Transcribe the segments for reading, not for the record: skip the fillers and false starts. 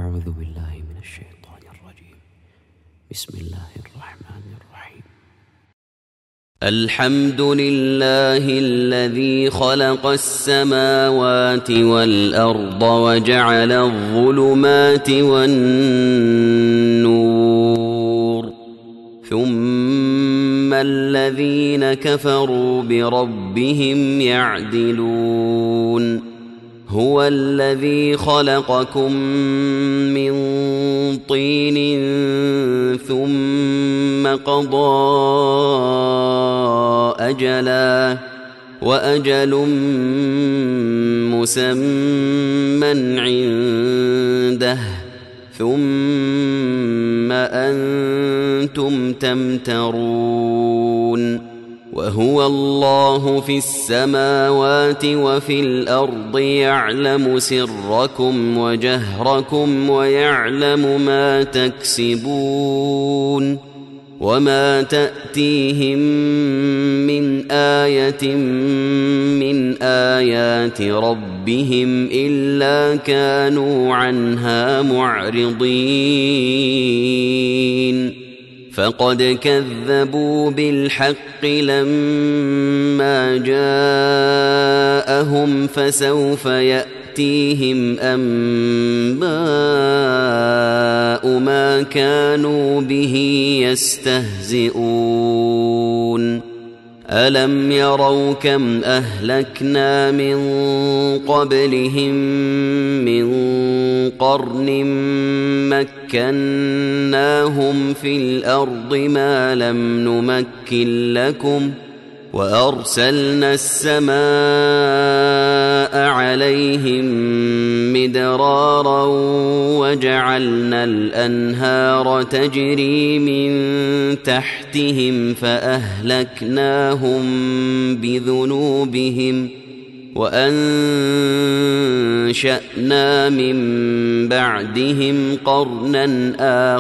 أعوذ بالله من الشيطان الرجيم. بسم الله الرحمن الرحيم. الحمد لله الذي خلق السماوات والأرض وجعل الظلمات والنور، ثم الذين كفروا بربهم يعدلون. هو الذي خلقكم من طين ثم قضى أجلا، وأجل مسمى عنده، ثم أنتم تمترون. وهو الله في السماوات وفي الأرض، يعلم سركم وجهركم ويعلم ما تكسبون. وما تأتيهم من آية من آيات ربهم إلا كانوا عنها معرضين. فقد كذبوا بالحق لما جاءهم، فسوف يأتيهم أنباء ما كانوا به يستهزئون. ألم يروا كم أهلكنا من قبلهم من قرن مكناهم في الأرض ما لم نمكن لكم، وأرسلنا السماء عليهم مدرارا، وجعلنا الأنهار تجري من تحتهم فأهلكناهم بذنوبهم، وأنشأنا من بعدهم قرنا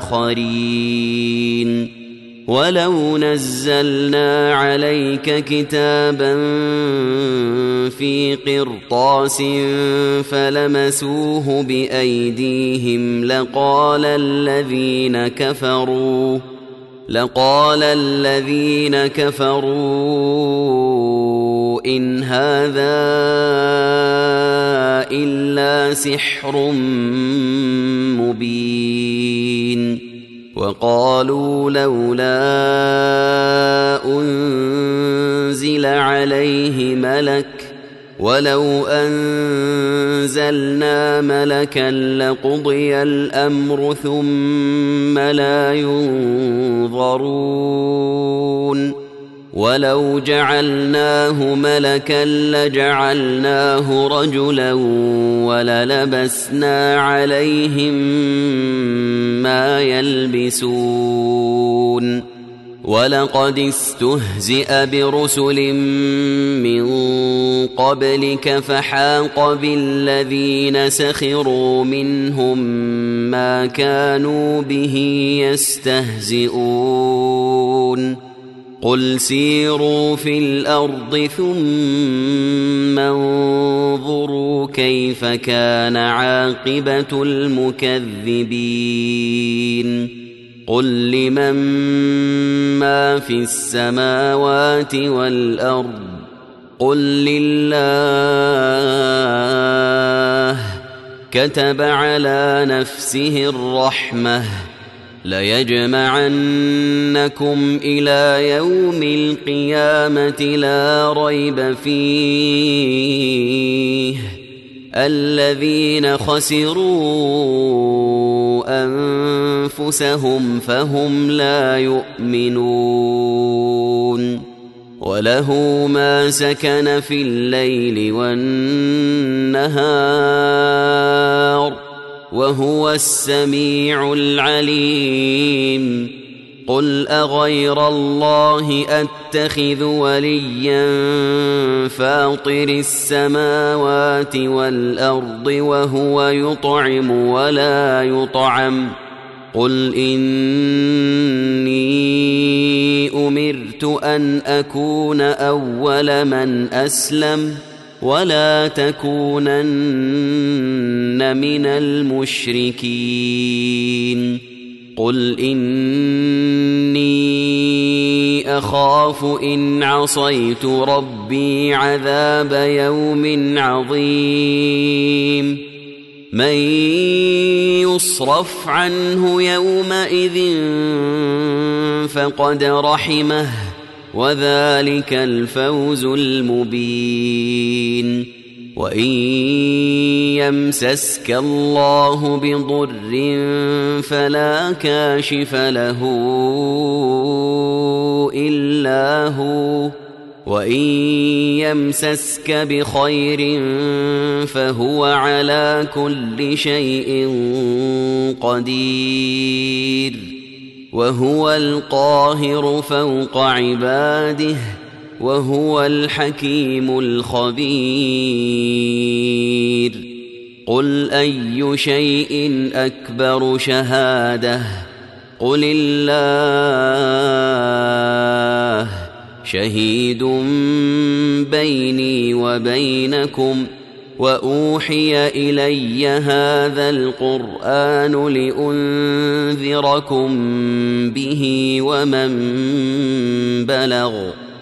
آخرين. ولو نزلنا عليك كتابا في قرطاس فلمسوه بأيديهم لقال الذين كفروا إن هذا إلا سحر مبين. وقالوا لولا أنزل عليه ملك، ولو أنزلنا ملكا لقضي الأمر ثم لا ينظرون. ولو جعلناه ملكا لجعلناه رجلا وللبسنا عليهم ما يلبسون. ولقد استهزئ برسل من قبلك فحاق بالذين سخروا منهم ما كانوا به يستهزئون. قل سيروا في الأرض ثم انظروا كيف كان عاقبة المكذبين. قل لمن ما في السماوات والأرض، قل لله. كتب على نفسه الرحمة ليجمعنكم إلى يوم القيامة لا ريب فيه، الذين خسروا أنفسهم فهم لا يؤمنون. وله ما سكن في الليل والنهار، وهو السميع العليم. قل أغير الله أتخذ وليا فاطر السماوات والأرض وهو يطعم ولا يطعم؟ قل إني أمرت أن أكون أول من أسلم، ولا تكونن تكونن من المشركين قل إني أخاف إن عصيت ربي عذاب يوم عظيم من يصرف عنه يومئذ فقد رحمه وذلك الفوز المبين وإن يمسسك الله بضر فلا كاشف له إلا هو وإن يمسسك بخير فهو على كل شيء قدير وهو القاهر فوق عباده وهو الحكيم الخبير قل أي شيء أكبر شهادة قل الله شهيد بيني وبينكم وأوحي إلي هذا القرآن لأنذركم به ومن بلغ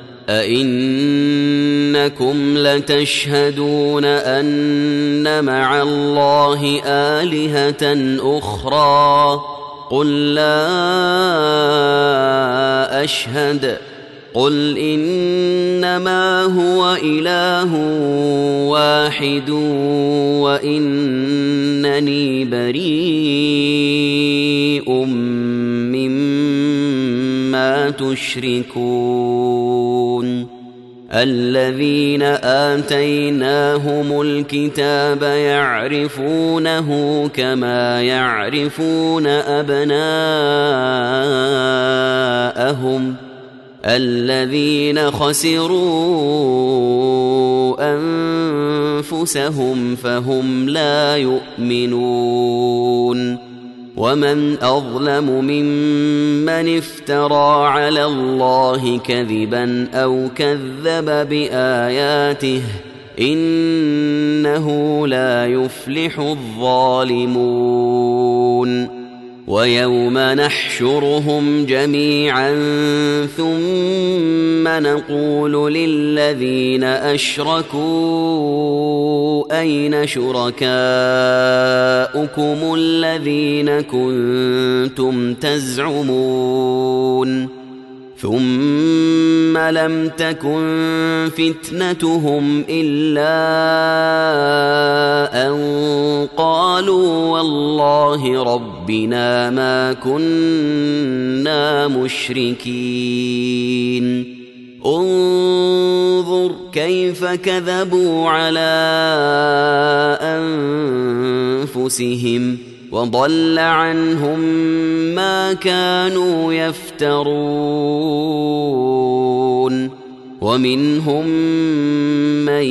أئنكم لتشهدون أن مع الله آلهة أخرى قل لا أشهد قل إنما هو إله واحد وإنني بريء مما تشركون الذين آتيناهم الكتاب يعرفونه كما يعرفون أبناءهم الذين خسروا أنفسهم فهم لا يؤمنون ومن أظلم ممن افترى على الله كذبا أو كذب بآياته إنه لا يفلح الظالمون ويوم نحشرهم جميعا ثم نقول للذين أشركوا أين شركاؤكم الذين كنتم تزعمون ثم لم تكن فتنتهم إلا أن قالوا والله ربنا ما كنا مشركين انظر كيف كذبوا على أنفسهم وضل عنهم ما كانوا يفترون ومنهم من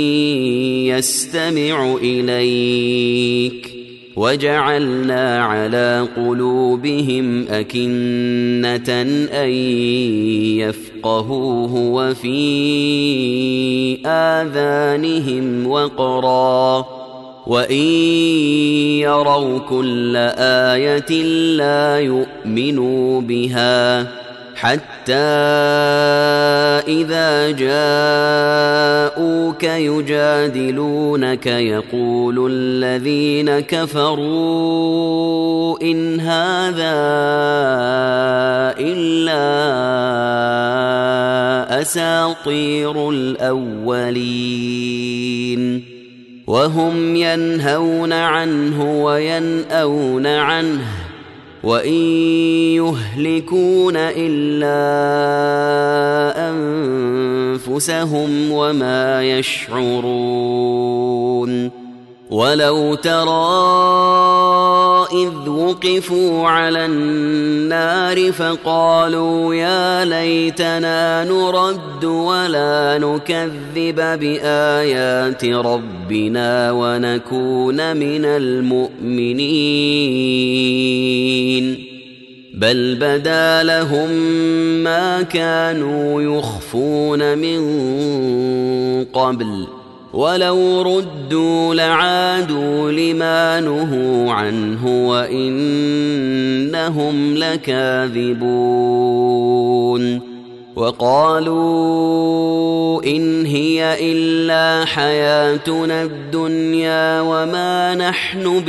يستمع إليك وجعلنا على قلوبهم أكنة أن يفقهوه وفي آذانهم وقرا وإن يروا كل آية لا يؤمنوا بها حتى إذا جاءوك يجادلونك يقول الذين كفروا إن هذا إلا أساطير الأولين وهم ينهون عنه وينأون عنه وإن يهلكون إلا أنفسهم وما يشعرون ولو ترى إذ وقفوا على النار فقالوا يا ليتنا نرد ولا نكذب بآيات ربنا ونكون من المؤمنين بل بدا لهم ما كانوا يخفون من قبل ولو ردوا لعادوا لما نهوا عنه وإنهم لكاذبون وقالوا إن هي إلا حياتنا الدنيا وما نحن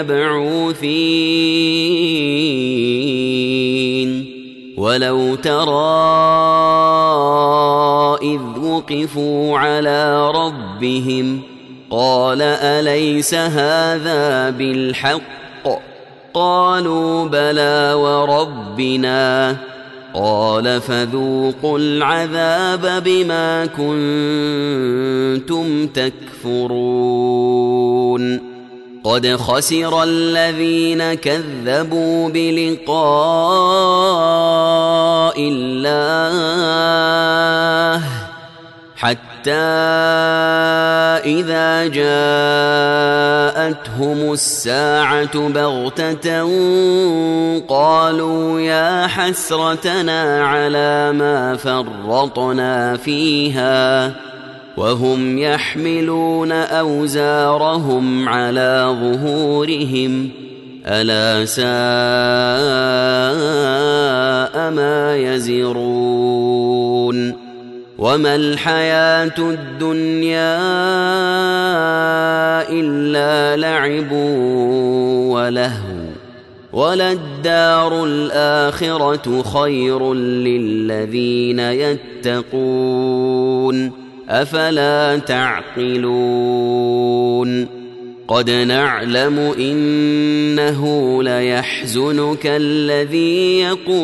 بمبعوثين ولو ترى إذ وقفوا على ربهم قال أليس هذا بالحق قالوا بلى وربنا قال فذوقوا العذاب بما كنتم تكفرون قد خسر الذين كذبوا بلقاء الله حتى إذا جاءتهم الساعة بغتة قالوا يا حسرتنا على ما فرطنا فيها وهم يحملون أوزارهم على ظهورهم ألا ساء ما يزرون وما الحياة الدنيا إلا لعب ولهو وللدار الآخرة خير للذين يتقون أفلا تعقلون قد نعلم إنه ليحزنك الذي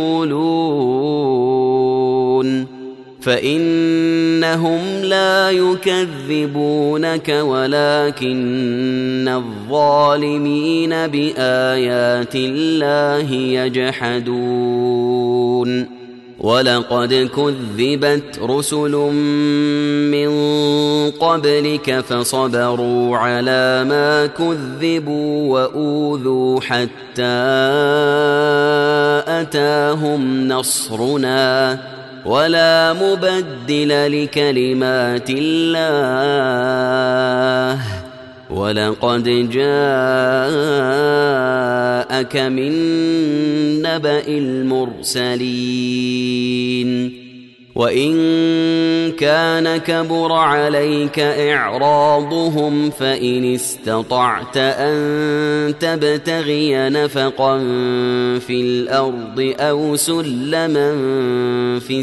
يقولون فإنهم لا يكذبونك ولكن الظالمين بآيات الله يجحدون ولقد كذبت رسل من قبلك فصبروا على ما كذبوا وأوذوا حتى أتاهم نصرنا ولا مبدل لكلمات الله ولقد جاءك من نبأ المرسلين وإن كان كبر عليك إعراضهم فإن استطعت أن تبتغي نفقا في الأرض أو سلما في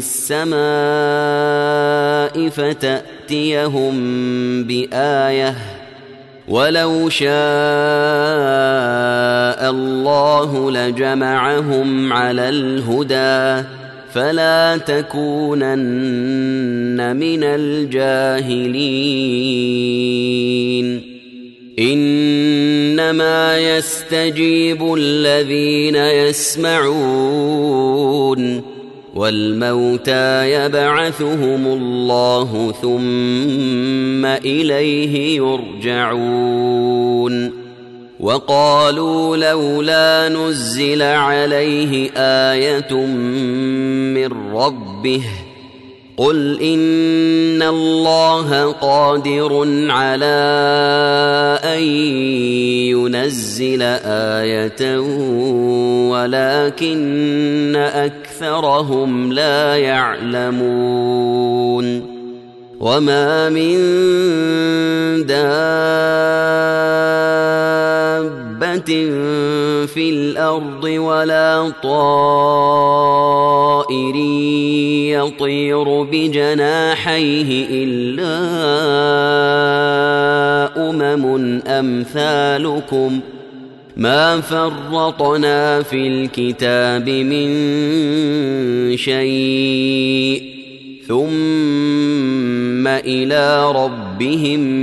السماء فتأتيهم بآية ولو شاء الله لجمعهم على الهدى فلا تكونن من الجاهلين إنما يستجيب الذين يسمعون والموتى يبعثهم الله ثم إليه يرجعون وقالوا لولا نزل عليه آية من ربه قل إن الله قادر على أن ينزل آية ولكن أكثرهم لا يعلمون وما من دابة في الأرض ولا طائر يطير بجناحيه إلا أمثالكم ما فرطنا في الكتاب من شيء ثم إلى ربهم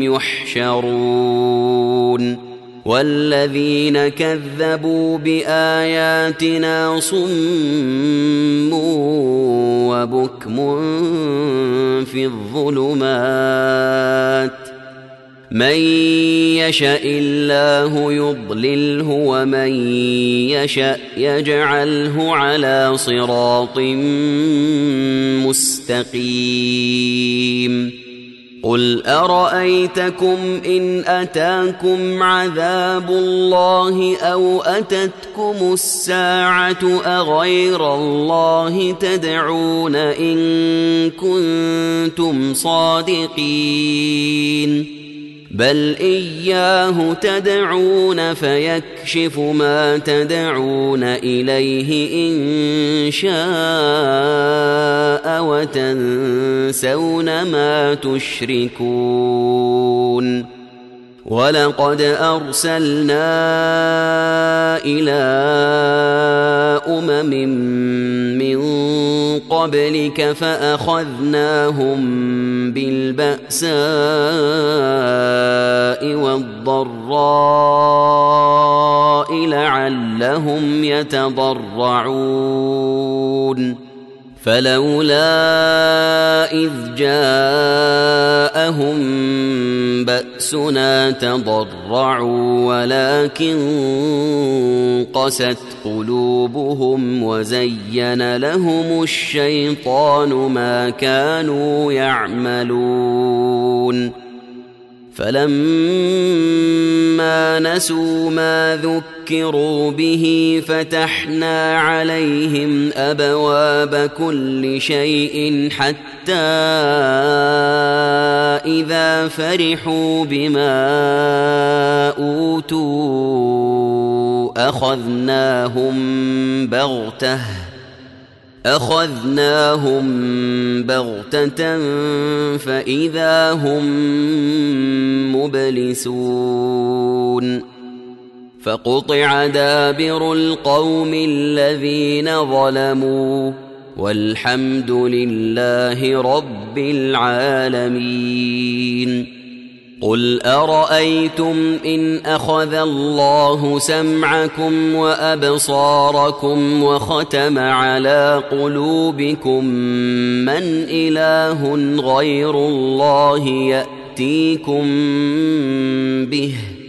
يحشرون والذين كذبوا بآياتنا صم وبكم في الظلمات من يشاء الله يضلله ومن يشاء يجعله على صراط مستقيم قل أرأيتكم إن أتاكم عذاب الله أو أتتكم الساعة أغير الله تدعون إن كنتم صادقين بل إياه تدعون فيكشف ما تدعون إليه إن شاء وتنسون ما تشركون ولقد أرسلنا إلى أمم من قبلك فأخذناهم بالبأساء والضراء لعلهم يتضرعون فلولا إذ جاءهم بأسنا تضرعوا ولكن قست قلوبهم وزين لهم الشيطان ما كانوا يعملون فلما نسوا ما ذكروا به فتحنا عليهم أبواب كل شيء حتى إذا فرحوا بما أوتوا أخذناهم بغتة فإذا هم مبلسون فقطع دابر القوم الذين ظلموا والحمد لله رب العالمين قل أرأيتم إن أخذ الله سمعكم وأبصاركم وختم على قلوبكم من إله غير الله يأتيكم به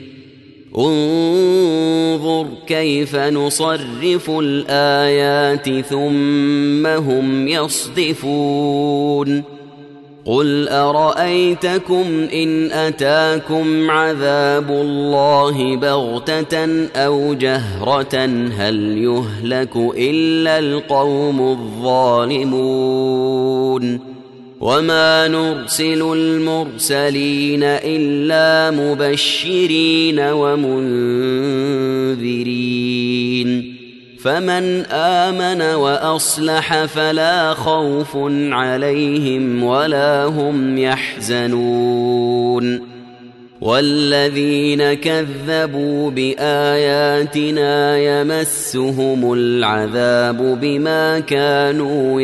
انظر كيف نصرف الآيات ثم هم يصدفون قل أرأيتكم إن أتاكم عذاب الله بغتة أو جهرة هل يهلك إلا القوم الظالمون وما نرسل المرسلين إلا مبشرين ومنذرين فمن آمن وأصلح فلا خوف عليهم ولا هم يحزنون والذين كذبوا بآياتنا يمسهم العذاب بما كانوا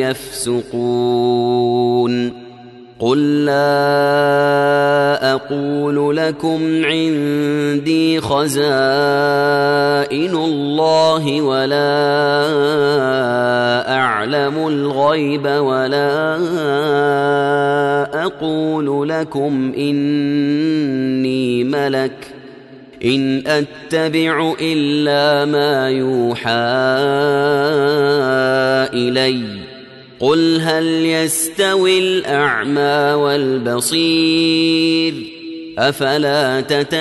يفسقون قل لا أقول لكم عندي خزائن الله ولا أعلم الغيب ولا أقول لكم إني ملك إن أتبع إلا ما يوحى إلي قل هل يستوي الأعمى والبصير أفلا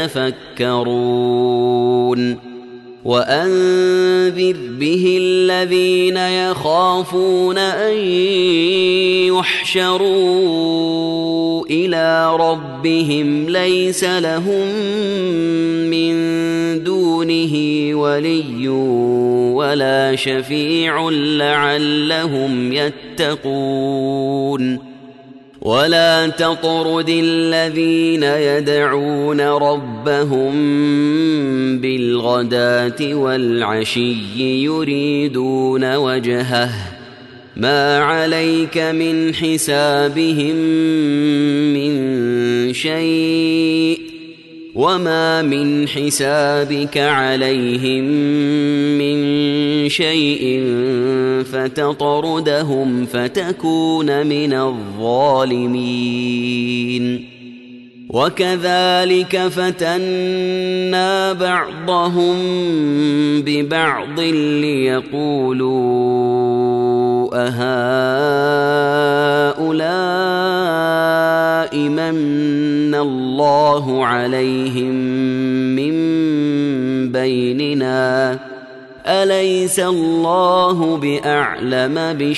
تتفكرون وأنذر به الذين يخافون أن يحشروا إلى ربهم ليس لهم من دونه ولي ولا شفيع لعلهم يتقون ولا تطرد الذين يدعون ربهم بالغداة والعشي يريدون وجهه ما عليك من حسابهم من شيء وما من حسابك عليهم من شيء فتطردهم فتكون من الظالمين وكذلك فتنا بعضهم ببعض ليقولوا أهؤلاء من الله عليهم من بيننا أليس الله بأعلم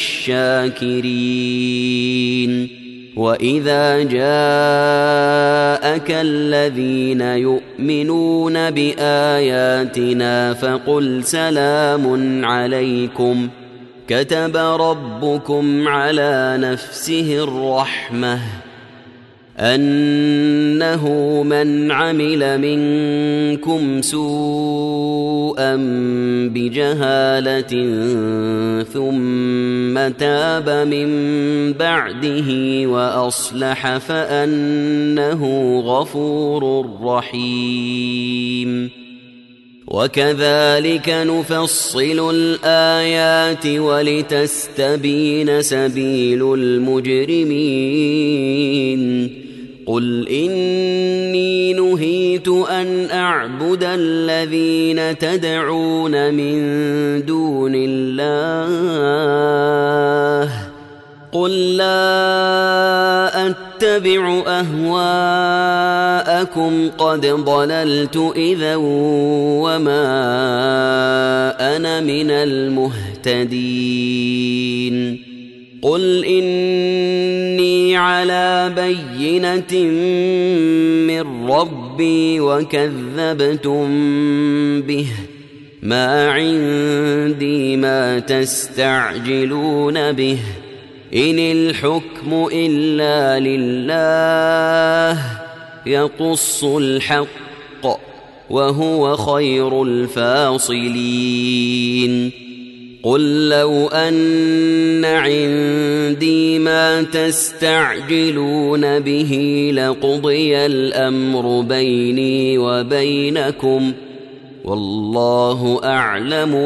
بالشاكرين وإذا جاءك الذين يؤمنون بآياتنا فقل سلام عليكم كتب ربكم على نفسه الرحمة أنه من عمل منكم سوءا بجهالة ثم تاب من بعده وأصلح فأنه غفور رحيم وكذلك نفصل الآيات ولتستبين سبيل المجرمين قل إني نهيت أن أعبد الذين تدعون من دون الله قل لا أتبع أهواءكم قد ضللت إذا وما أنا من المهتدين قل إني على بينة من ربي وكذبتم به ما عندي ما تستعجلون به إن الحكم إلا لله يقص الحق وهو خير الفاصلين قل لو أن عندي ما تستعجلون به لقضي الأمر بيني وبينكم والله أعلم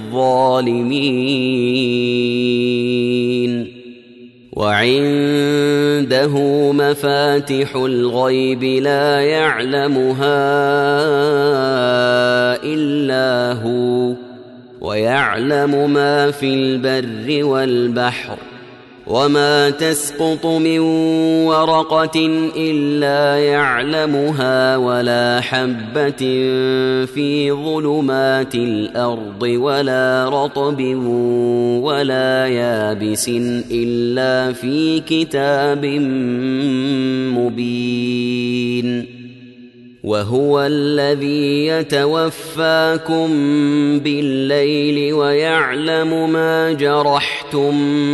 بالظالمين وعنده مفاتح الغيب لا يعلمها إلا هو ويعلم ما في البر والبحر وما تسقط من ورقة إلا يعلمها ولا حبة في ظلمات الأرض ولا رطب ولا يابس إلا في كتاب مبين وهو الذي يتوفاكم بالليل ويعلم ما جرحتم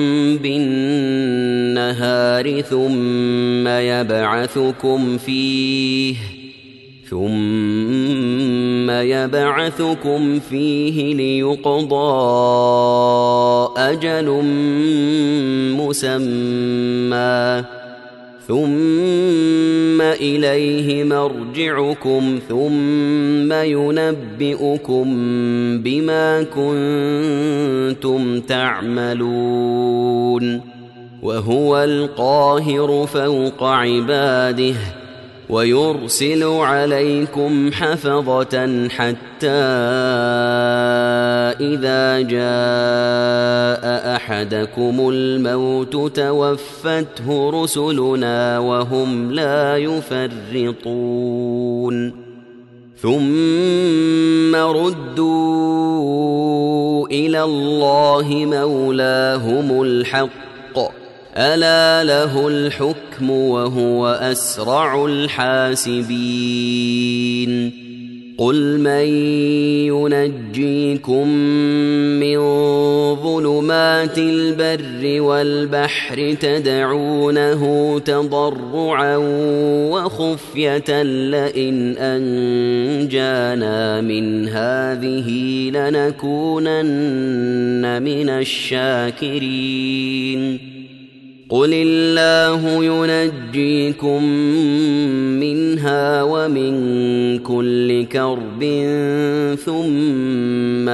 بالنهار ثم يبعثكم فيه ليقضى أجل مسمى ثم إليه مرجعكم ثم ينبئكم بما كنتم تعملون وهو القاهر فوق عباده ويرسل عليكم حفظة حتى إذا جاء أحدكم الموت توفته رسلنا وهم لا يفرطون ثم ردوا إلى الله مولاهم الحق ألا له الحكم وهو أسرع الحاسبين قل من ينجيكم من ظلمات البر والبحر تدعونه تضرعا وخفية لئن أنجانا من هذه لنكونن من الشاكرين قل الله ينجيكم منها ومن كل كرب ثم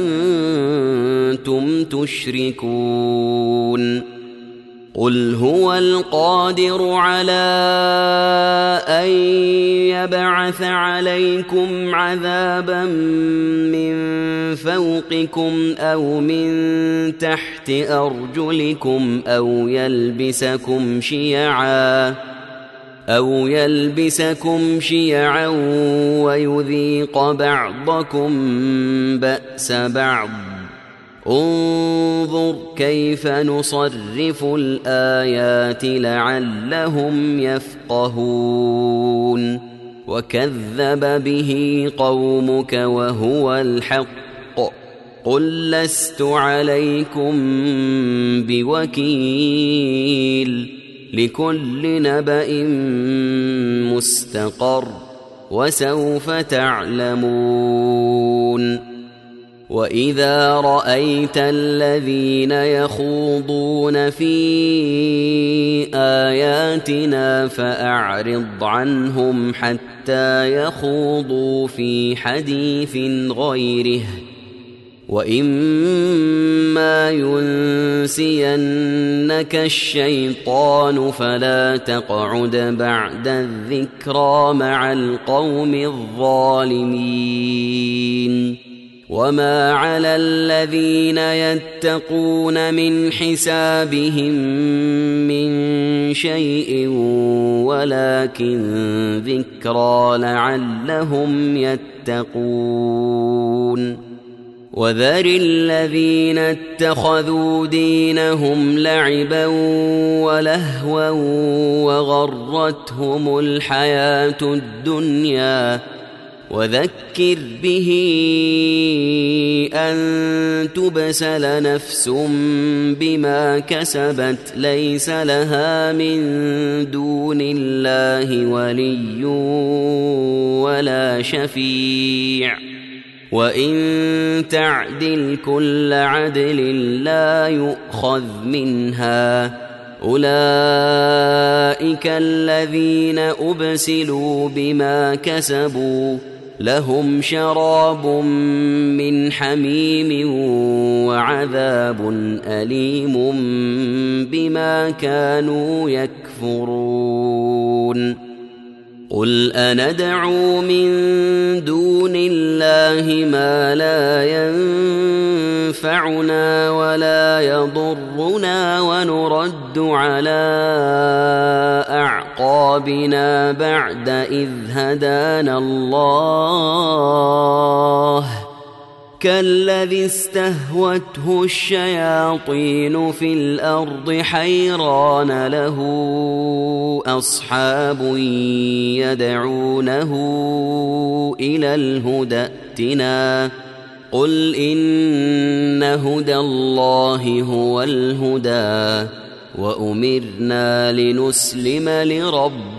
أنتم تشركون قل هو القادر على أن يبعث عليكم عذابا من فوقكم أو من تحت أرجلكم أو يلبسكم شيعا أو يلبسكم شيعا ويذيق بعضكم بأس بعض انظر كيف نصرف الآيات لعلهم يفقهون وكذب به قومك وهو الحق قل لست عليكم بوكيل لكل نبأ مستقر وسوف تعلمون وإذا رأيت الذين يخوضون في آياتنا فأعرض عنهم حتى يخوضوا في حديث غيره وإما ينسينك الشيطان فلا تقعد بعد الذكرى مع القوم الظالمين وما على الذين يتقون من حسابهم من شيء ولكن ذكرى لعلهم يتقون وذر الذين اتخذوا دينهم لعبا ولهوا وغرتهم الحياة الدنيا وذكر به أن تبسل نفس بما كسبت ليس لها من دون الله ولي ولا شفيع وإن تعدل كل عدل لا يؤخذ منها أولئك الذين أبسلوا بما كسبوا لهم شراب من حميم وعذاب أليم بما كانوا يكفرون قل أندعو من دون الله ما لا ينفعنا ولا يضرنا ونرد على أعقابنا بعد إذ هدانا الله كالذي استهوته الشياطين في الأرض حيران له أصحاب يدعونه إلى الهدى ائتنا قل إن هدى الله هو الهدى وأمرنا لنسلم لرب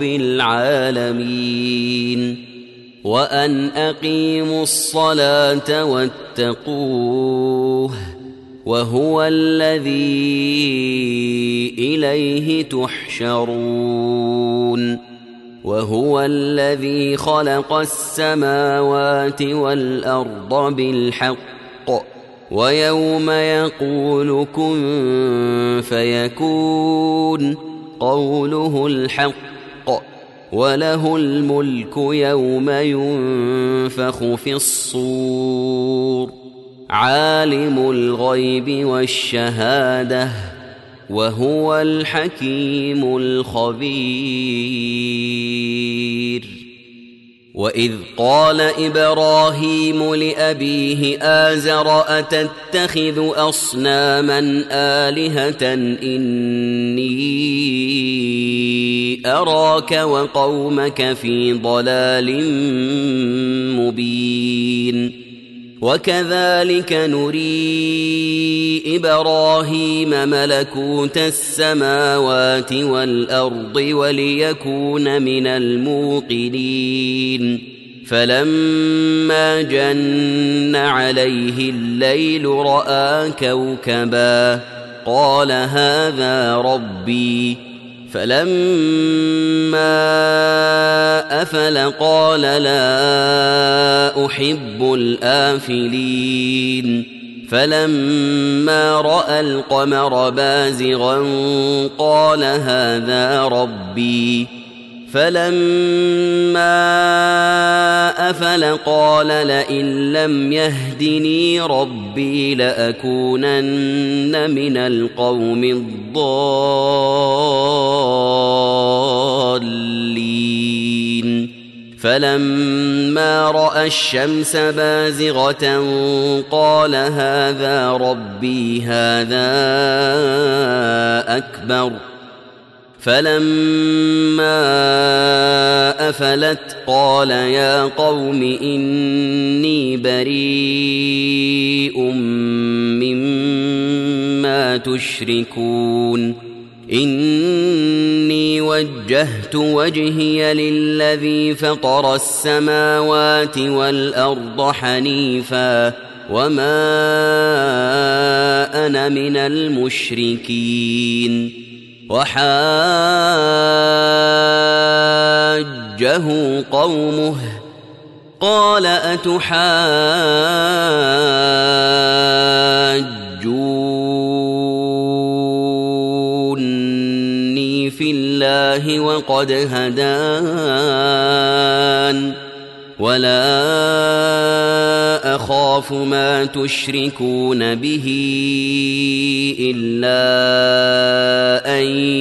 العالمين وأن أقيموا الصلاة واتقوه وهو الذي إليه تحشرون وهو الذي خلق السماوات والأرض بالحق ويوم يقول كن فيكون قوله الحق وله الملك يوم ينفخ في الصور عالم الغيب والشهادة وهو الحكيم الخبير وإذ قال إبراهيم لأبيه آزر أتتخذ أصناما آلهة إني أراك وقومك في ضلال مبين وكذلك نري إبراهيم ملكوت السماوات والأرض وليكون من الموقنين فلما جن عليه الليل رأى كوكبا قال هذا ربي فلما أفل قال لا أحب الآفلين فلما رأى القمر بازغا قال هذا ربي فلما أفل قال لئن لم يهدني ربي لأكونن من القوم الضالين فلما رأى الشمس بازغة قال هذا ربي هذا أكبر فلما أفلت قال يا قوم إني بريء مما تشركون إني وجهت وجهي للذي فطر السماوات والأرض حنيفا وما أنا من المشركين وحاجه قومه قال أتحاجوني في الله وقد هدان ولا أخاف ما تشركون به إلا أن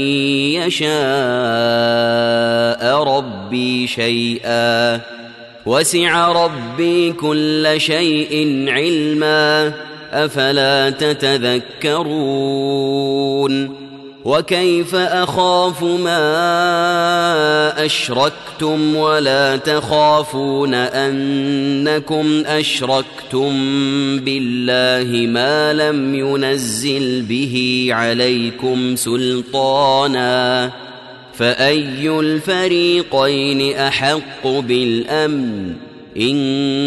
يشاء ربي شيئا وسع ربي كل شيء علما أفلا تتذكرون وكيف أخاف ما أشركتم ولا تخافون أنكم أشركتم بالله ما لم ينزل به عليكم سلطانا فأي الفريقين أحق بالأمن إن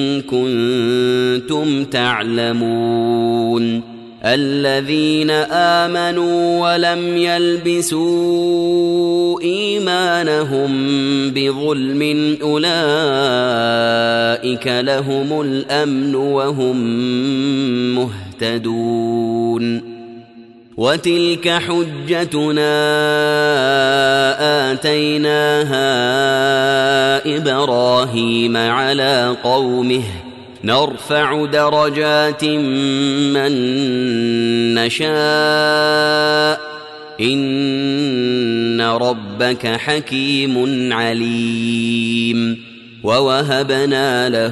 كنتم تعلمون الذين آمنوا ولم يلبسوا إيمانهم بظلم أولئك لهم الأمن وهم مهتدون وتلك حجتنا آتيناها إبراهيم على قومه نرفع درجات من نشاء إن ربك حكيم عليم ووهبنا له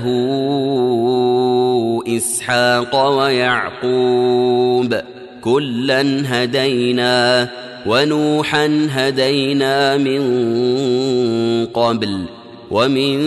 إسحاق ويعقوب كلا هدينا ونوحا هدينا من قبل ومن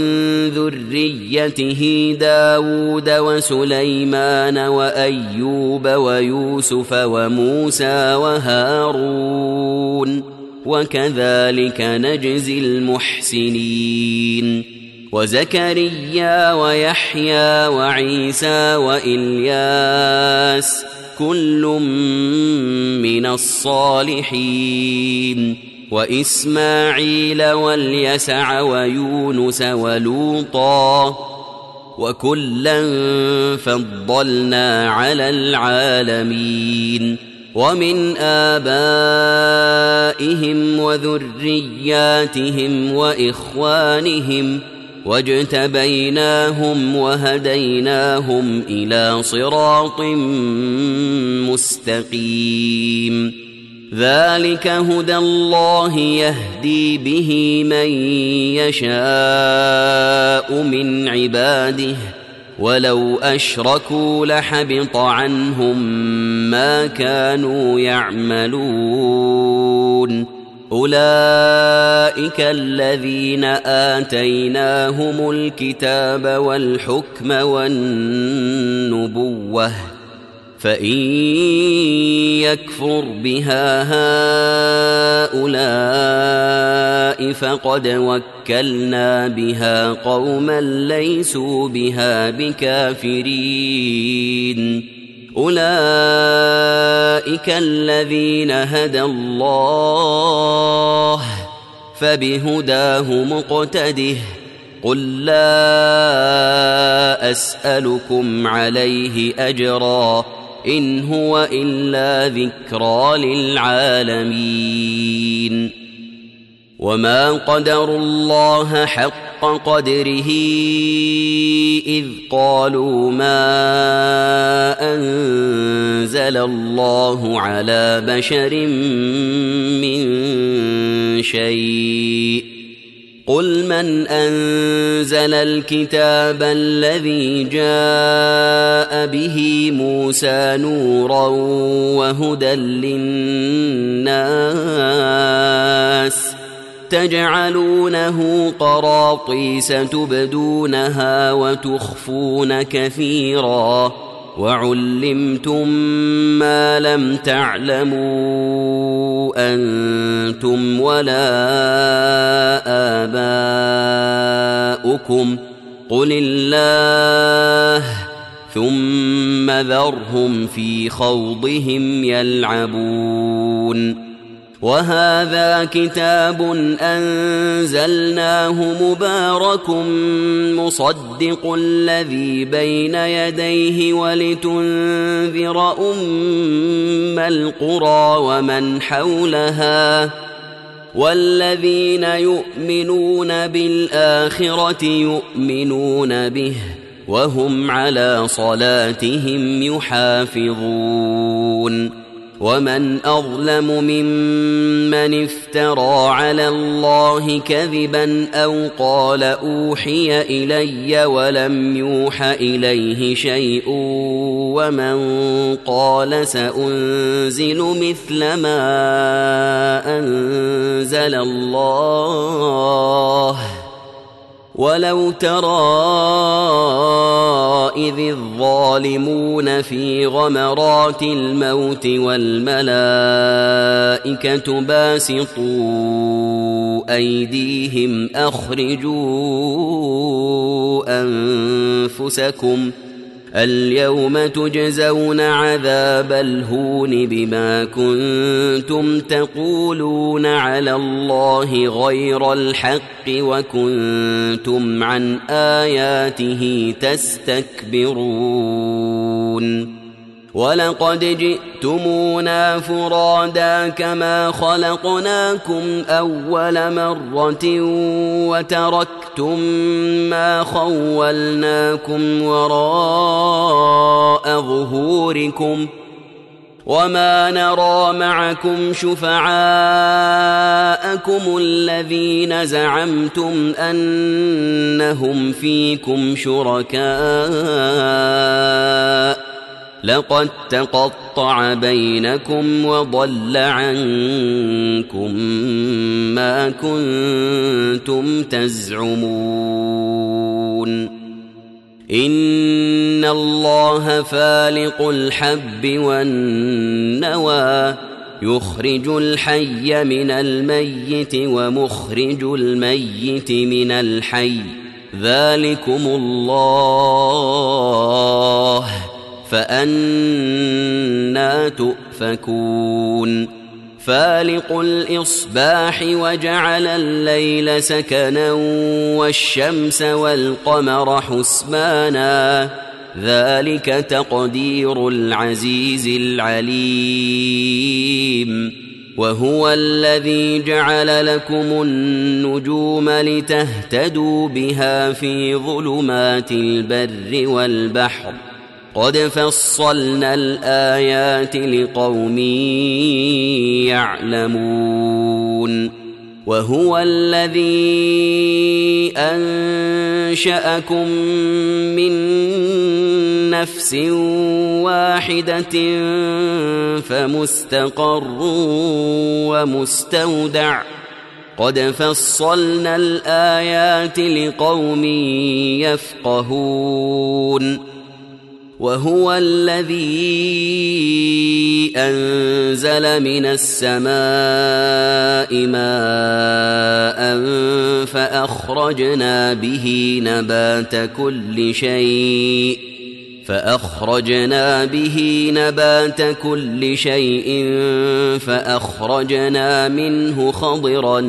ذريته داود وسليمان وأيوب ويوسف وموسى وهارون وكذلك نجزي المحسنين وزكريا ويحيى وعيسى وإلياس كل من الصالحين وإسماعيل واليسع ويونس ولوطا وكلا فضلنا على العالمين ومن آبائهم وذرياتهم وإخوانهم واجتبيناهم وهديناهم إلى صراط مستقيم ذلك هدى الله يهدي به من يشاء من عباده ولو أشركوا لحبط عنهم ما كانوا يعملون أولئك الذين آتيناهم الكتاب والحكم والنبوة فإن يكفر بها هؤلاء فقد وكلنا بها قوما ليسوا بها بكافرين أولئك الذين هدى الله فبهداه مقتده قل لا أسألكم عليه أجرا إن هو إلا ذكرى للعالمين وما قدروا الله حق قدره إذ قالوا ما أنزل الله على بشر من شيء قل من أنزل الكتاب الذي جاء به موسى نورا وهدى للناس تجعلونه قراطيس تبدونها وتخفون كثيرا وعلمتم ما لم تعلموا أنتم ولا آباؤكم قل الله ثم ذرهم في خوضهم يلعبون وهذا كتاب أنزلناه مبارك مصدق الذي بين يديه ولتنذر أم القرى ومن حولها والذين يؤمنون بالآخرة يؤمنون به وهم على صلاتهم يحافظون ومن أظلم ممن افترى على الله كذبا أو قال أوحي إلي ولم يوح إليه شيء ومن قال سأنزل مثل ما أنزل الله ولو ترى إذ الظالمون في غمرات الموت والملائكة باسطوا أيديهم أخرجوا أنفسكم اليوم تجزون عذاب الهون بما كنتم تقولون على الله غير الحق وكنتم عن آياته تستكبرون ولقد جئتمونا فرادا كما خلقناكم أول مرة وتركتم ما خولناكم وراء ظهوركم وما نرى معكم شفعاءكم الذين زعمتم أنهم فيكم شركاء لقد تقطع بينكم وضل عنكم ما كنتم تزعمون إن الله فالق الحب والنوى يخرج الحي من الميت ومخرج الميت من الحي ذلكم الله فأنى تؤفكون فالق الإصباح وجعل الليل سكنا والشمس والقمر حسبانا ذلك تقدير العزيز العليم وهو الذي جعل لكم النجوم لتهتدوا بها في ظلمات البر والبحر قد فصلنا الآيات لقوم يعلمون وهو الذي أنشأكم من نفس واحدة فمستقر ومستودع قد فصلنا الآيات لقوم يفقهون وهو الذي أنزل من السماء ماء فأخرجنا به نبات كل شيء فأخرجنا منه خضرا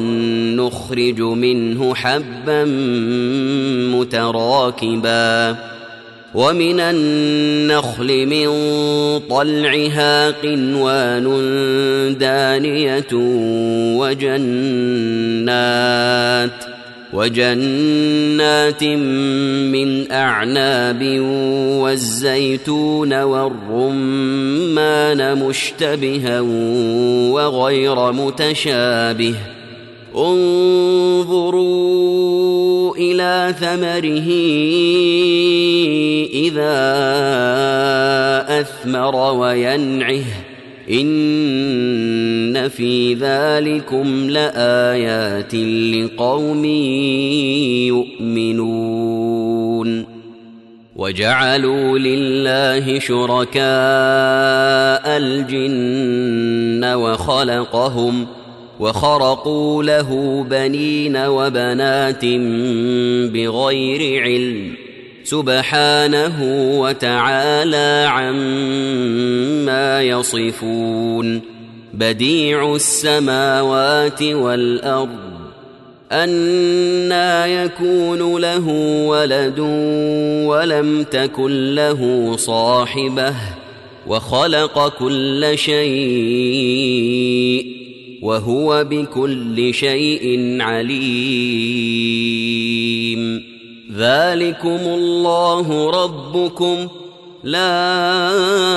نخرج منه حبا متراكبا ومن النخل من طلعها قنوان دانية وجنات من أعناب والزيتون والرمان مشتبها وغير متشابه انظروا إلى ثمره إذا أثمر وينعه إن في ذلكم لآيات لقوم يؤمنون وجعلوا لله شركاء الجن وخرقوا له بنين وبنات بغير علم سبحانه وتعالى عما يصفون بديع السماوات والأرض أنى يكون له ولد ولم تكن له صاحبة وخلق كل شيء وهو بكل شيء عليم ذلكم الله ربكم لا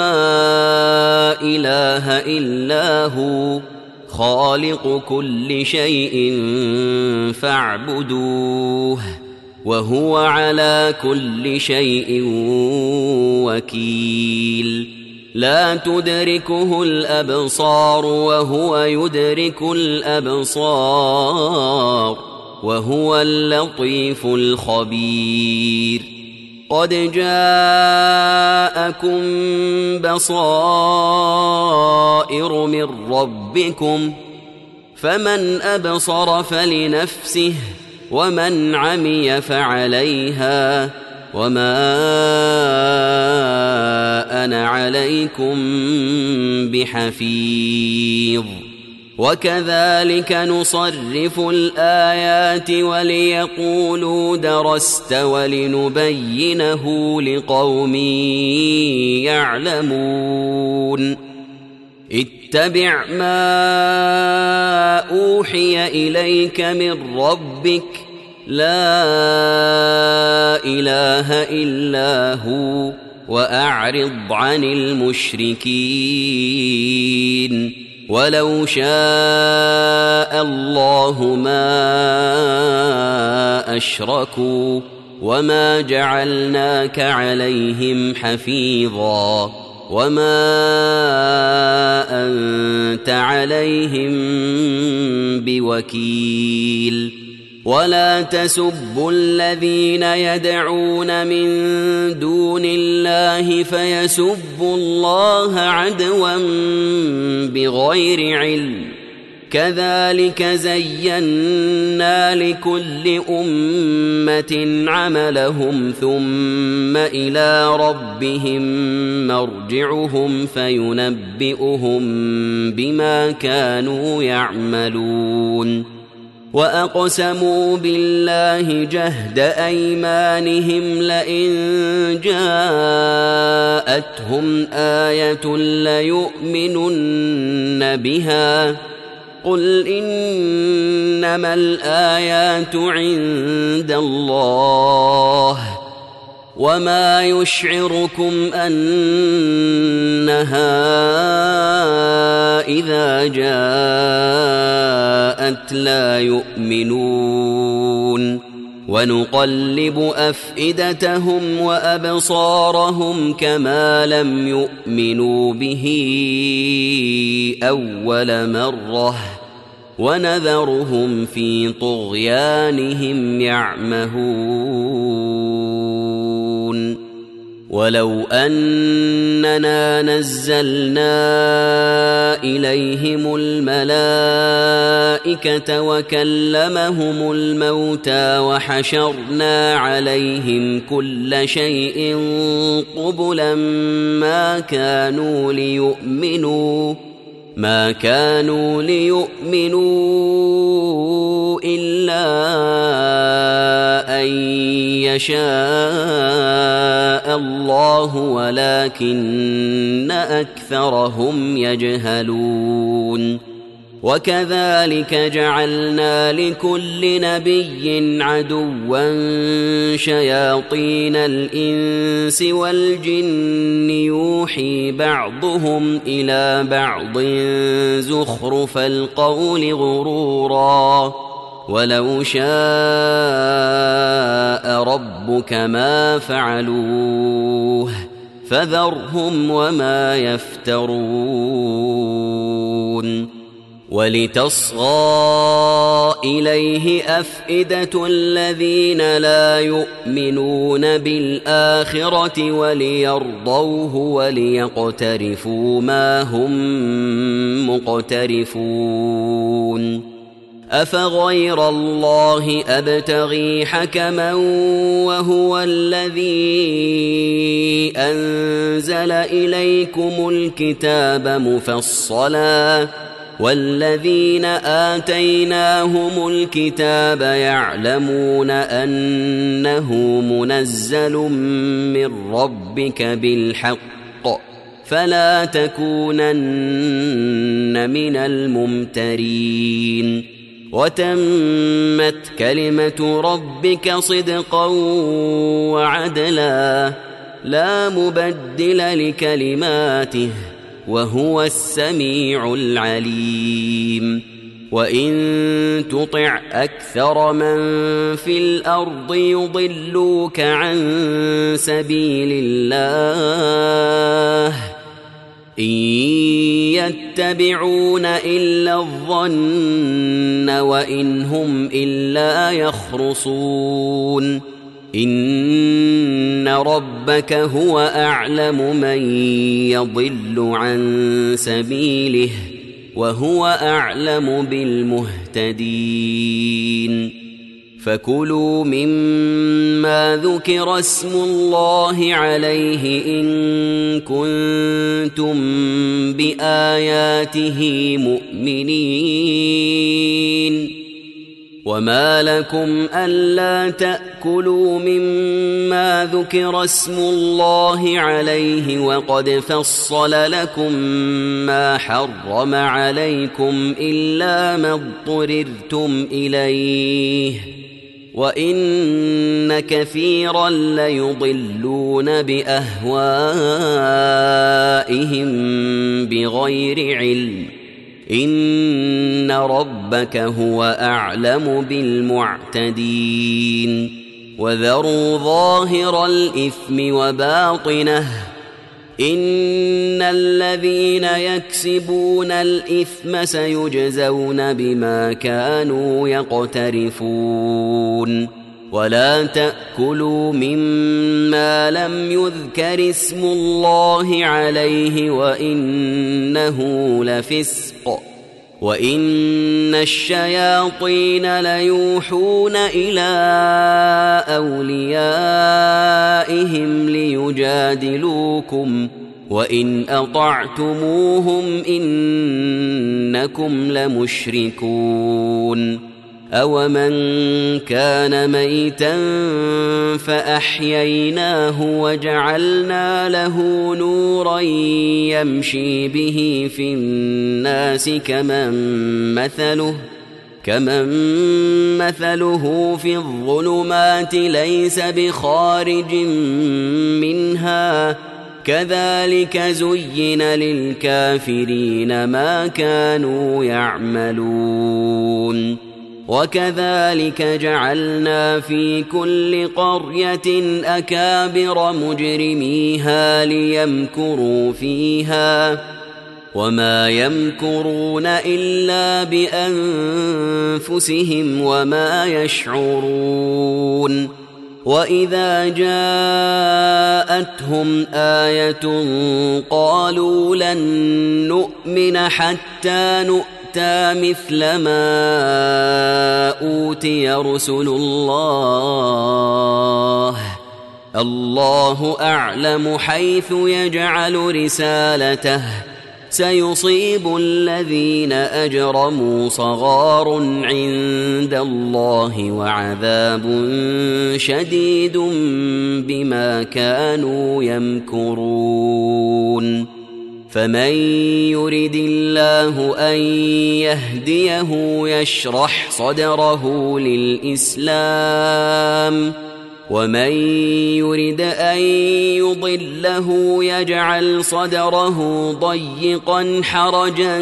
إله إلا هو خالق كل شيء فاعبدوه وهو على كل شيء وكيل لا تدركه الأبصار وهو يدرك الأبصار وهو اللطيف الخبير قد جاءكم بصائر من ربكم فمن أبصر فلنفسه ومن عمي فعليها وما أنا عليكم بحفيظ وكذلك نصرف الآيات وليقولوا درست ولنبينه لقوم يعلمون اتبع ما أوحي إليك من ربك لا إله إلا هو وأعرض عن المشركين ولو شاء الله ما أشركوا وما جعلناك عليهم حفيظا وما أنت عليهم بوكيل ولا تسبوا الذين يدعون من دون الله فيسبوا الله عدوا بغير علم كذلك زينا لكل أمة عملهم ثم إلى ربهم مرجعهم فينبئهم بما كانوا يعملون وأقسموا بالله جهد أيمانهم لئن جاءتهم آية ليؤمنن بها قل إنما الآيات عند الله وما يشعركم أنها إذا جاءت لا يؤمنون ونقلب أفئدتهم وأبصارهم كما لم يؤمنوا به أول مرة ونذرهم في طغيانهم يعمهون ولو أننا نزلنا إليهم الملائكة وكلمهم الموتى وحشرنا عليهم كل شيء قبلا ما كانوا ليؤمنوا ما كانوا ليؤمنوا إلا أن يشاء الله ولكن أكثرهم يجهلون وكذلك جعلنا لكل نبي عدوا شياطين الإنس والجن يوحي بعضهم إلى بعض زخرف القول غرورا ولو شاء ربك ما فعلوه فذرهم وما يفترون ولتصغى إليه أفئدة الذين لا يؤمنون بالآخرة وليرضوه وليقترفوا ما هم مقترفون أفغير الله أبتغي حكما وهو الذي أنزل إليكم الكتاب مفصلا والذين آتيناهم الكتاب يعلمون أنه منزل من ربك بالحق فلا تكونن من الممترين وتمت كلمة ربك صدقا وعدلا لا مبدل لكلماته وهو السميع العليم وإن تطع أكثر من في الأرض يضلوك عن سبيل الله إن يتبعون إلا الظن وإن هم إلا يخرصون إن ربك هو أعلم من يضل عن سبيله وهو أعلم بالمهتدين فكلوا مما ذكر اسم الله عليه إن كنتم بآياته مؤمنين وما لكم ألا تأكلوا مما ذكر اسم الله عليه وقد فصل لكم ما حرم عليكم إلا ما اضطررتم إليه وإن كثيرا ليضلون بأهوائهم بغير علم إن ربك هو أعلم بالمعتدين وذروا ظاهر الإثم وباطنه إن الذين يكسبون الإثم سيجزون بما كانوا يقترفون ولا تأكلوا مما لم يذكر اسم الله عليه وإنه لفسق وإن الشياطين ليوحون إلى أوليائهم ليجادلوكم وإن أطعتموهم إنكم لمشركون أومن كان ميتا فأحييناه وجعلنا له نورا يمشي به في الناس كمن مثله في الظلمات ليس بخارج منها كذلك زين للكافرين ما كانوا يعملون وكذلك جعلنا في كل قرية أكابر مجرميها ليمكروا فيها وما يمكرون إلا بأنفسهم وما يشعرون وإذا جاءتهم آية قالوا لن نؤمن حتى نؤتى مثل ما أوتي رسل الله أعلم حيث يجعل رسالته سيصيب الذين أجرموا صغار عند الله وعذاب شديد بما كانوا يمكرون فمن يرد الله أن يهديه يشرح صدره للإسلام ومن يرد أن يضله يجعل صدره ضيقا حرجا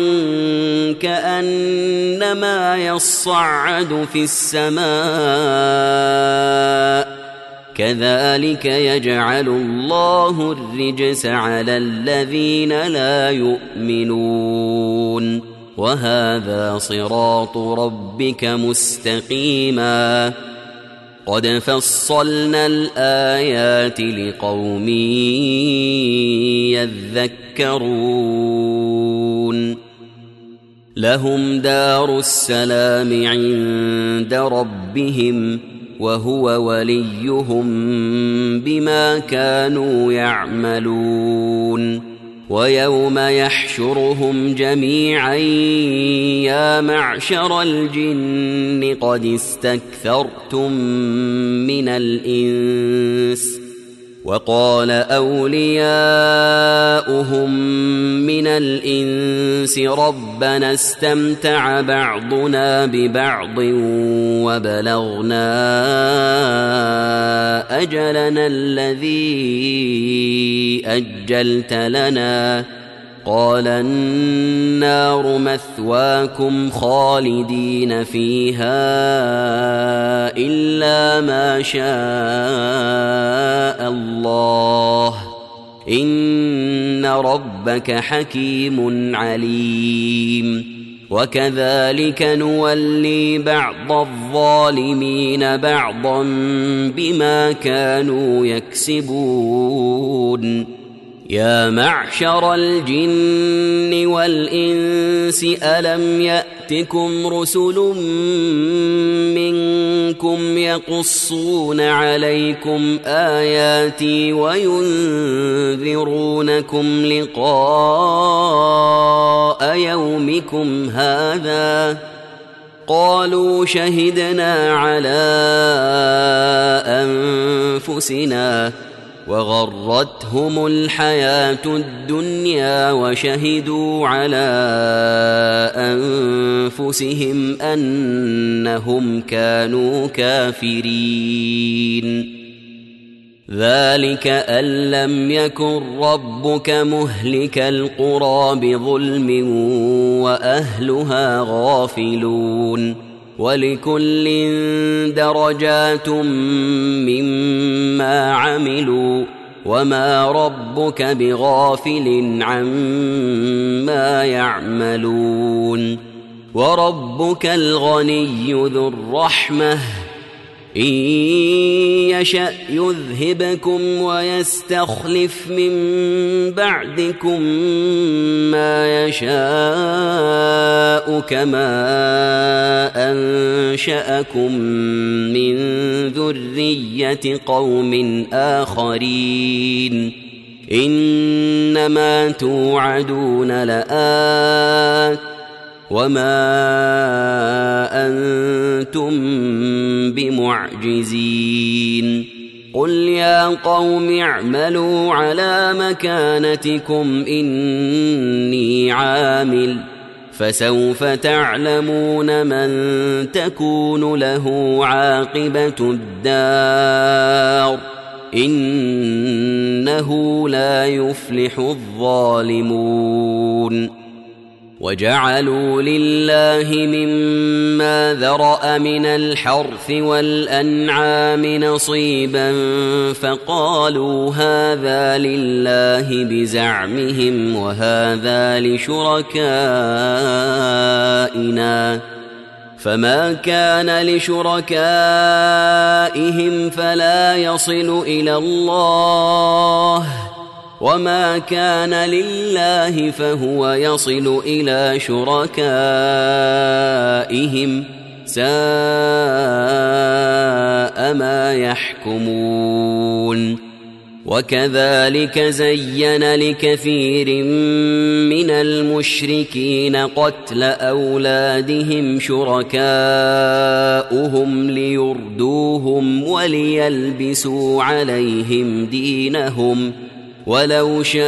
كأنما يصعد في السماء كذلك يجعل الله الرجس على الذين لا يؤمنون وهذا صراط ربك مستقيما قد فصلنا الآيات لقوم يذكرون لهم دار السلام عند ربهم وهو وليهم بما كانوا يعملون ويوم يحشرهم جميعا يا معشر الجن قد استكثرتم من الإنس وقال أولياؤهم من الإنس ربنا استمتع بعضنا ببعض وبلغنا أجلنا الذي أجلت لنا قال النار مثواكم خالدين فيها إلا ما شاء الله إن ربك حكيم عليم وكذلك نولي بعض الظالمين بعضا بما كانوا يكسبون يا معشر الجن والإنس ألم يأتكم رسل منكم يقصون عليكم آياتي وينذرونكم لقاء يومكم هذا قالوا شهدنا على أنفسنا وغرتهم الحياة الدنيا وشهدوا على أنفسهم أنهم كانوا كافرين ذلك أن لم يكن ربك مهلك القرى بظلم وأهلها غافلون ولكل درجات مما عملوا وما ربك بغافل عما يعملون وربك الغني ذو الرحمة إن يشأ يذهبكم ويستخلف من بعدكم ما يشاء كما أنشأكم من ذرية قوم آخرين إنما توعدون لآت وما أنتم بمعجزين قل يا قوم اعملوا على مكانتكم إني عامل فسوف تعلمون من تكون له عاقبة الدار إنه لا يفلح الظالمون وجعلوا لله مما ذرأ من الحرث والأنعام نصيبا فقالوا هذا لله بزعمهم وهذا لشركائنا فما كان لشركائهم فلا يصل إلى الله وما كان لله فهو يصل إلى شركائهم ساء ما يحكمون وكذلك زين لكثير من المشركين قتل أولادهم شركاؤهم ليردوهم وليلبسوا عليهم دينهم ولو شاء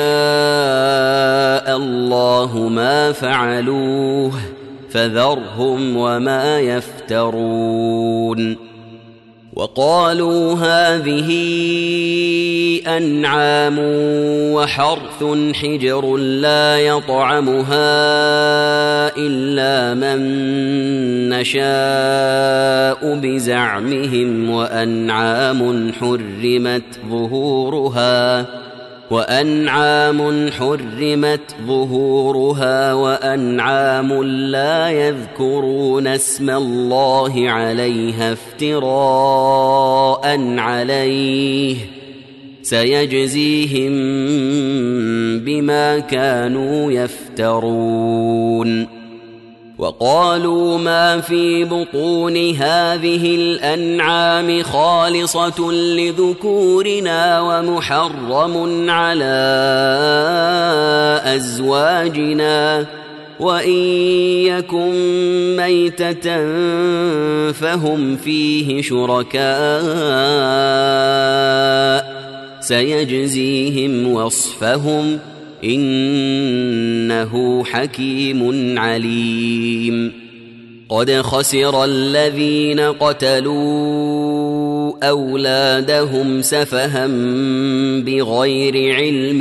الله ما فعلوه فذرهم وما يفترون. وقالوا هذه أنعام وحرث حجر لا يطعمها إلا من نشاء بزعمهم وأنعام حرمت ظهورها وأنعام لا يذكرون اسم الله عليها افتراء عليه سيجزيهم بما كانوا يفترون. وقالوا ما في بطون هذه الأنعام خالصة لذكورنا ومحرم على أزواجنا وإن يكن ميتة فهم فيه شركاء سيجزيهم وصفهم إنه حكيم عليم. قد خسر الذين قتلوا أولادهم سفها بغير علم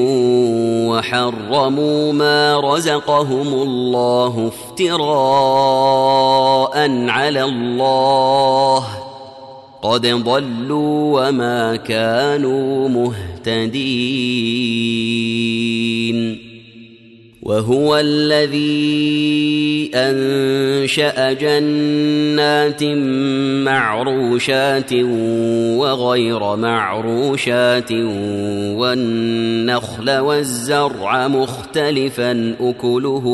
وحرموا ما رزقهم الله افتراء على الله قد ضلوا وما كانوا مهتدين. وهو الذي أنشأ جنات معروشات وغير معروشات والنخل والزرع مختلفا أكله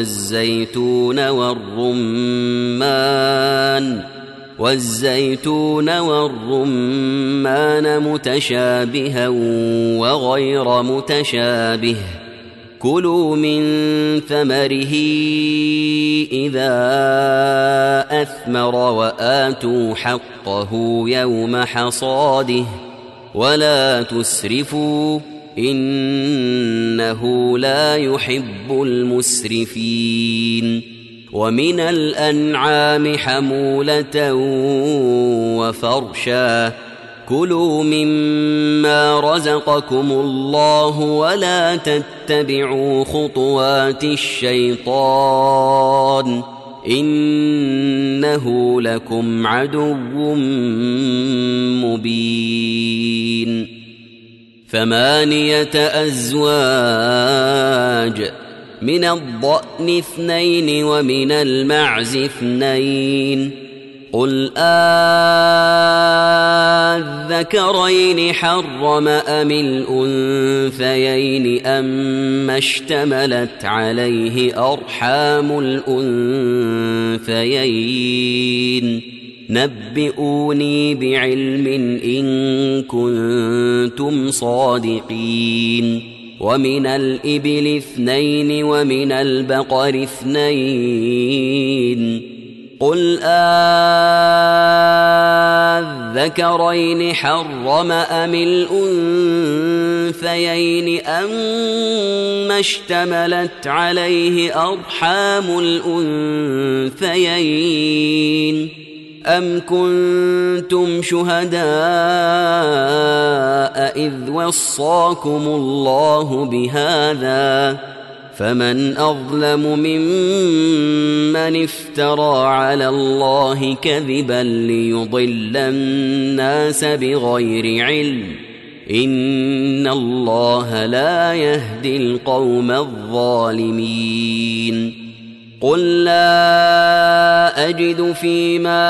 والزيتون والرمان متشابها وغير متشابه كلوا من ثمره إذا أثمر وآتوا حقه يوم حصاده ولا تسرفوا إنه لا يحب المسرفين. ومن الأنعام حمولة وفرشا كلوا مما رزقكم الله ولا تتبعوا خطوات الشيطان إنه لكم عدو مبين. 8 أزواج من الضأن 2 ومن المعز 2 قل الذكرين حرم أم الأنثيين أما اشتملت عليه أرحام الأنثيين نبئوني بعلم إن كنتم صادقين. ومن الإبل 2 ومن البقر 2 قل الذكرين حرم أم الأنثيين أما اشتملت عليه أرحام الأنثيين أم كنتم شهداء إذ وصاكم الله بهذا فمن أظلم ممن افترى على الله كذبا ليضل الناس بغير علم إن الله لا يهدي القوم الظالمين. قل لا أجد فيما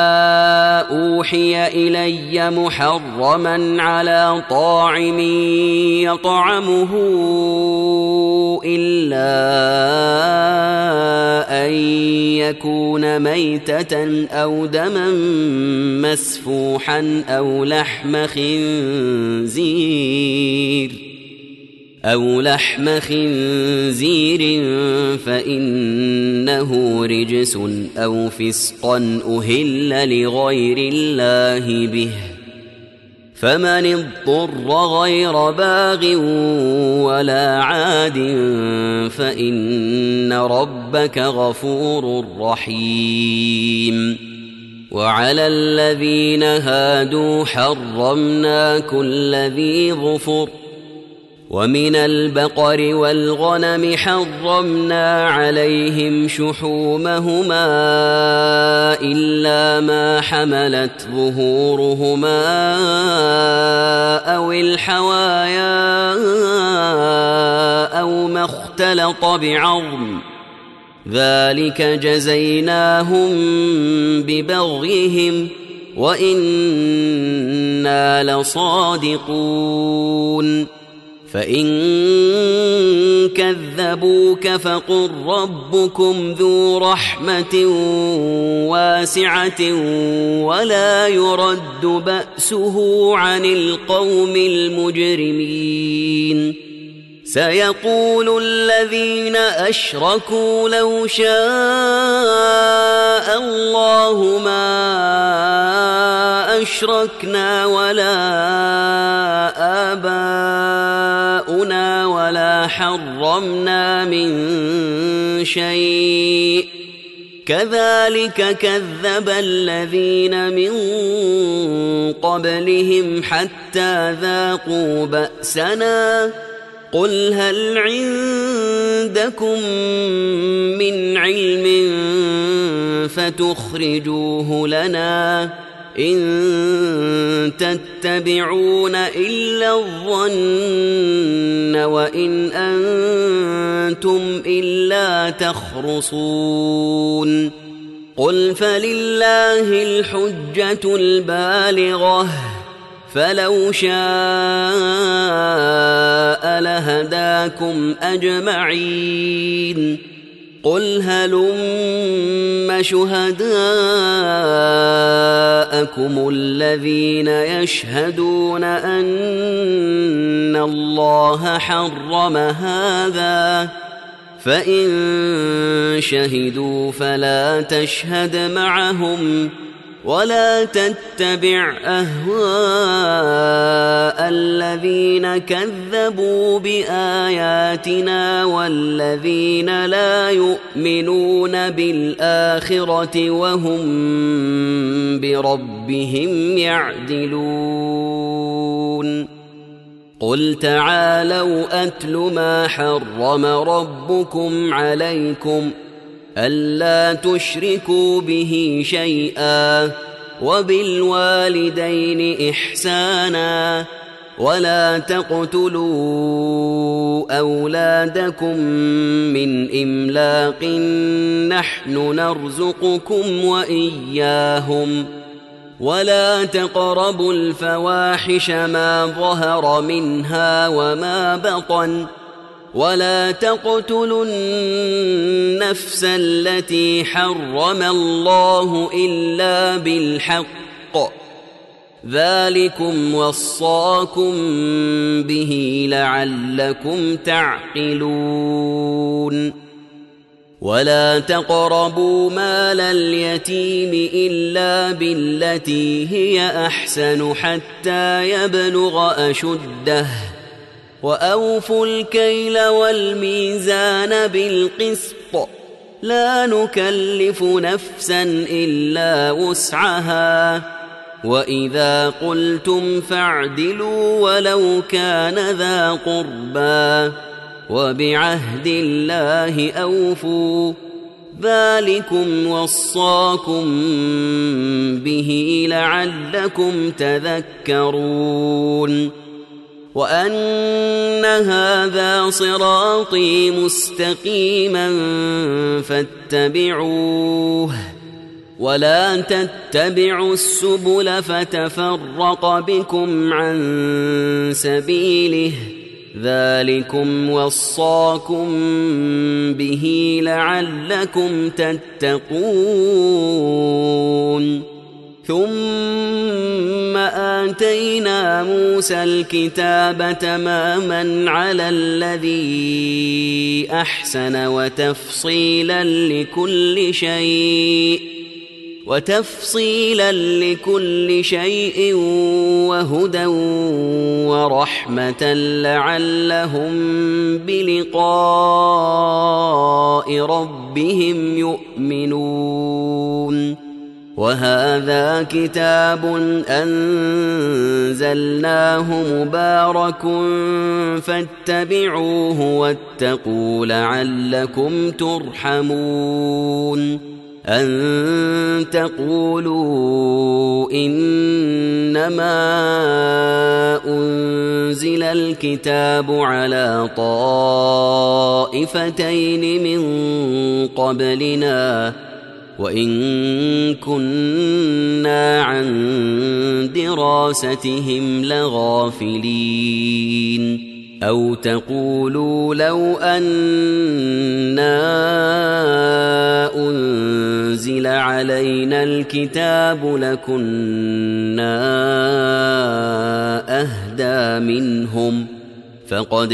أوحي إلي محرما على طاعم يطعمه إلا أن يكون ميتة أو دما مسفوحا أو لحم خنزير فإنه رجس أو فسقا أهل لغير الله به، فمن اضطر غير باغ ولا عاد فإن ربك غفور رحيم. وعلى الذين هادوا حرمنا كل ذي ظفر، ومن البقر والغنم حرمنا عليهم شحومهما إلا ما حملت ظهورهما أو الحوايا أو ما اختلط بعظم، ذلك جزيناهم ببغيهم وإنا لصادقون. فإن كذبوك فقل ربكم ذو رحمة واسعة ولا يرد بأسه عن القوم المجرمين. سيقول الذين أشركوا لو شاء الله ما أشركنا ولا آباؤنا ولا حرمنا من شيء كذلك كذب الذين من قبلهم حتى ذاقوا بأسنا. قل هل عندكم من علم فتخرجوه لنا؟ إن تتبعون إلا الظن وإن أنتم إلا تخرصون. قل فلله الحجة البالغة، فلو شاء لهداكم أجمعين. قل هلم شهداءكم الذين يشهدون أن الله حرم هذا، فإن شهدوا فلا تشهد معهم ولا تتبع أهواء الذين كذبوا بآياتنا والذين لا يؤمنون بالآخرة وهم بربهم يعدلون. قل تعالوا أتل ما حرم ربكم عليكم ألا تشركوا به شيئا وبالوالدين إحسانا ولا تقتلوا أولادكم من إملاق نحن نرزقكم وإياهم ولا تقربوا الفواحش ما ظهر منها وما بطن ولا تقتلوا النفس التي حرم الله إلا بالحق ذلكم وصاكم به لعلكم تعقلون. ولا تقربوا مال اليتيم إلا بالتي هي أحسن حتى يبلغ أشده وأوفوا الكيل والميزان بالقسط لا نكلف نفسا إلا وسعها وإذا قلتم فاعدلوا ولو كان ذا قربى وبعهد الله أوفوا ذلكم وصاكم به لعلكم تذكرون. وأن هذا صراطي مستقيما فاتبعوه ولا تتبعوا السبل فتفرق بكم عن سبيله ذلكم وصاكم به لعلكم تتقون. ثم آتينا موسى الكتاب تماما على الذي أحسن وتفصيلا لكل شيء وهدى ورحمة لعلهم بلقاء ربهم يؤمنون. وهذا كتاب أنزلناه مبارك فاتبعوه واتقوا لعلكم ترحمون. أن تقولوا إنما أنزل الكتاب على طائفتين من قبلنا وإن كنا عن دراستهم لغافلين. أو تقولوا لو أنا أنزل علينا الكتاب لكنا أهدى منهم فقد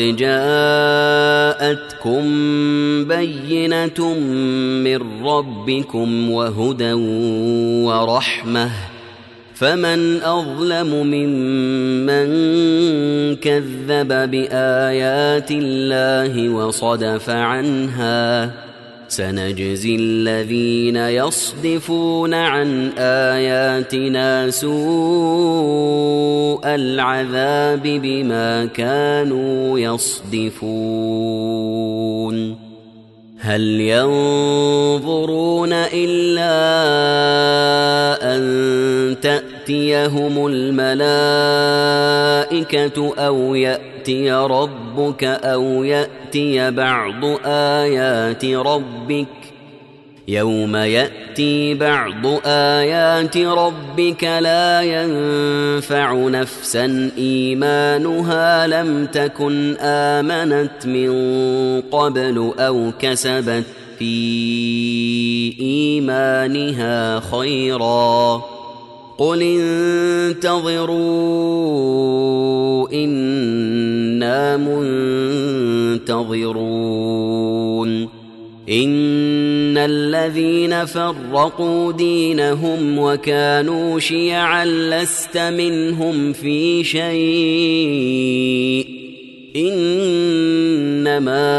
جاءتكم بينة من ربكم وهدى ورحمة فمن أظلم ممن كذب بآيات الله وصدف عنها. سنجزي الذين يصدفون عن آياتنا سوء العذاب بما كانوا يصدفون. هل ينظرون إلا أن تأتيهم الملائكة أو يأتي ربك أو يأتي بعض آيات ربك يوم يأتي بعض آيات ربك لا ينفع نفسا إيمانها لم تكن آمنت من قبل أو كسبت في إيمانها خيرا قل انتظروا إنا منتظرون. إن الذين فرقوا دينهم وكانوا شيعا لست منهم في شيء إنما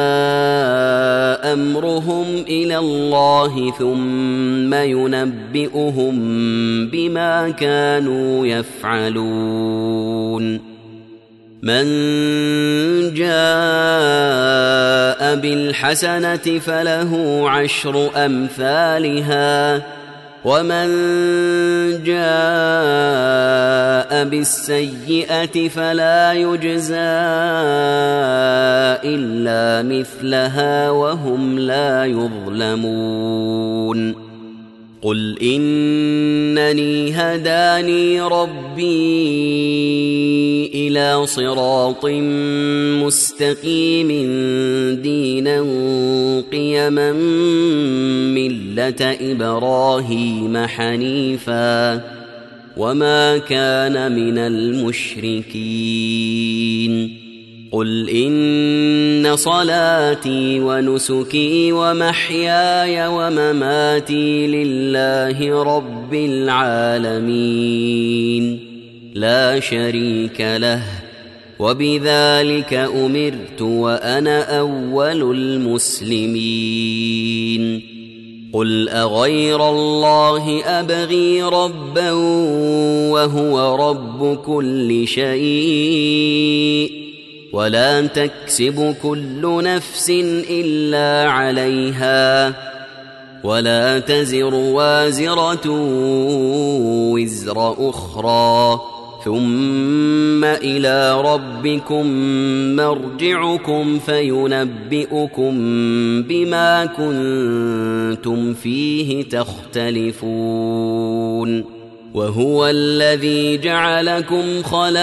أمرهم إلى الله ثم ينبئهم بما كانوا يفعلون. من جاء بالحسنة فله 10 أمثالها ومن جاء بالسيئة فلا يجزى إلا مثلها وهم لا يظلمون. قل إنني هداني ربي إلى صراط مستقيم دينا قيما ملة إبراهيم حنيفا وما كان من المشركين. قل إن صلاتي ونسكي ومحياي ومماتي لله رب العالمين لا شريك له وبذلك أمرت وأنا أول المسلمين. قل أغير الله أبغي ربا وهو رب كل شيء ولا تكسب كل نفس إلا عليها ولا تزر وازرة وزر أخرى ثم إلى ربكم مرجعكم فينبئكم بما كنتم فيه تختلفون. وهو الذي جعلكم خلائف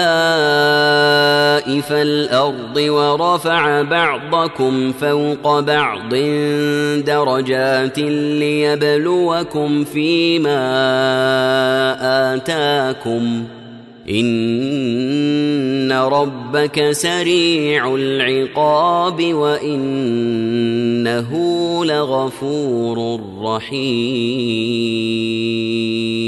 الأرض ورفع بعضكم فوق بعض درجات ليبلوكم فيما آتاكم إن ربك سريع العقاب وإنه لغفور رحيم.